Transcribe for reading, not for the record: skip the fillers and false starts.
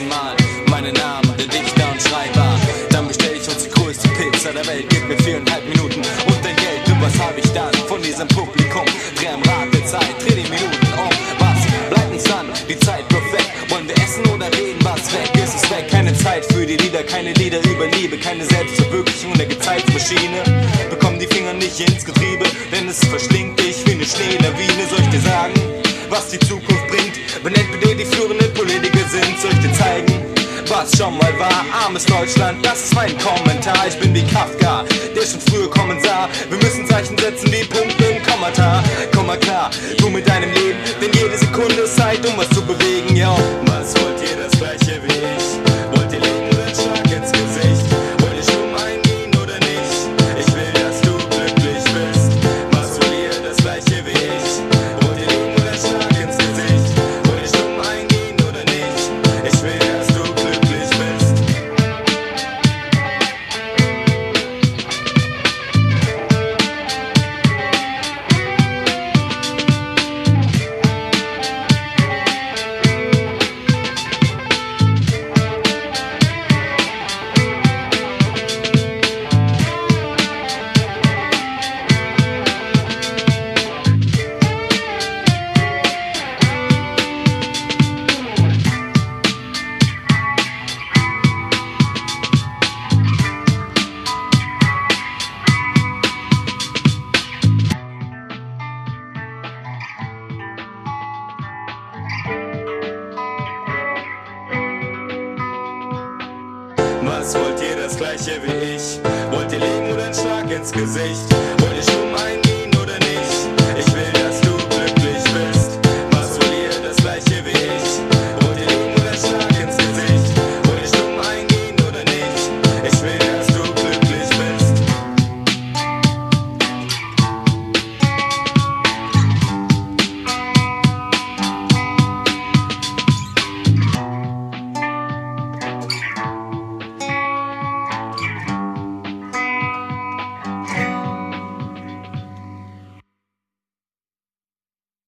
mal meinen Namen, der Dichter und Schreiber. Dann bestell ich uns die größte Pizza der Welt, gib mir 4,5 Minuten und dein Geld. Und was hab ich dann von diesem Publikum? Dreh am Rad der Zeit, dreh die Minuten um. Was bleibt uns dann? Die Zeit perfekt. Wollen wir essen oder reden? Was weg ist, ist weg. Keine Zeit für die Lieder, keine Lieder über Liebe, keine Selbstverwirklichung der Gezeitsmaschine. Bekomm die Finger nicht ins Getriebe, denn es verschlingt dich wie eine Schneelawine. Soll ich dir sagen, was die Zukunft bringt, wenn NPD die führenden Politiker sind? Soll ich dir zeigen, was schon mal war? Armes Deutschland, das ist mein Kommentar. Ich bin wie Kafka, der schon früher kommen sah. Wir müssen Zeichen setzen wie Punkte im Kommata. Komm mal klar, du mit deinem Leben, denn jede Sekunde ist Zeit, um was zu bewegen, yo. Was wollt ihr das gleiche wie ich? Wollt ihr legen oder einen Schlag ins Gesicht? Wollt ihr stumm eingehen oder nicht? Ich will, dass du glücklich bist. Was wollt ihr das gleiche wie ich? Wollt ihr legen oder einen Schlag ins Gesicht? Wollt ihr stumm eingehen oder nicht? Ich will, dass du glücklich bist. Was wollt ihr das gleiche wie ich? Wollt ihr legen oder einen Schlag ins Gesicht? Wollt ihr stumm eingehen?